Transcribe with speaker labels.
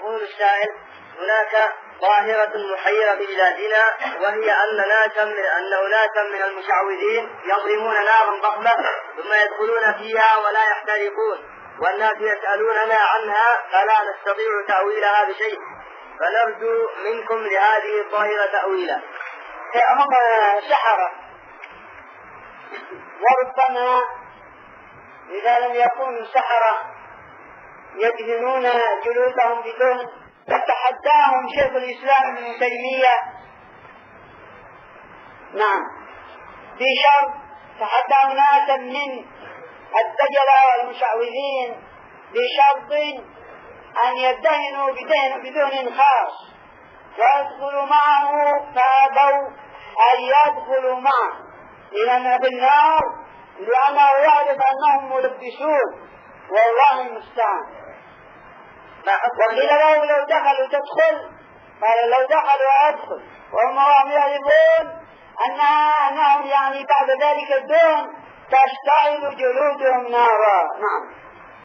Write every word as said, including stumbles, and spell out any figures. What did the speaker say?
Speaker 1: يقول السائل: هناك ظاهرة محيرة في بلادنا، وهي أن ناسا من أن أناسا من المشعوذين يضرمون نارا ضخمة ثم يدخلون فيها ولا يحترقون، والناس يسألوننا عنها فلا نستطيع تأويلها بشيء، فنرجو منكم لهذه الظاهرة تأويلا.
Speaker 2: هم سحرة، وربما إذا لم يكونوا سحرة يدهنون جلودهم بدون. يتحداهم شيخ الإسلام ابن تيمية، نعم، في شرط تحدى ناسا من الدجلة والمشعوذين بشرط أن يدهنوا بدهن بدهن خاص ويدخلوا معه، فأبوا أن يدخلوا معه إلى النار لأنه يعرف أنهم ملبسون، والله المستعان. وقيل له لو دخلوا تدخل، قال لو دخلوا أدخل، وهم يعرفون أنها أنهم يعني بعد ذلك الدون تشتعل جلودهم نارا. نعم.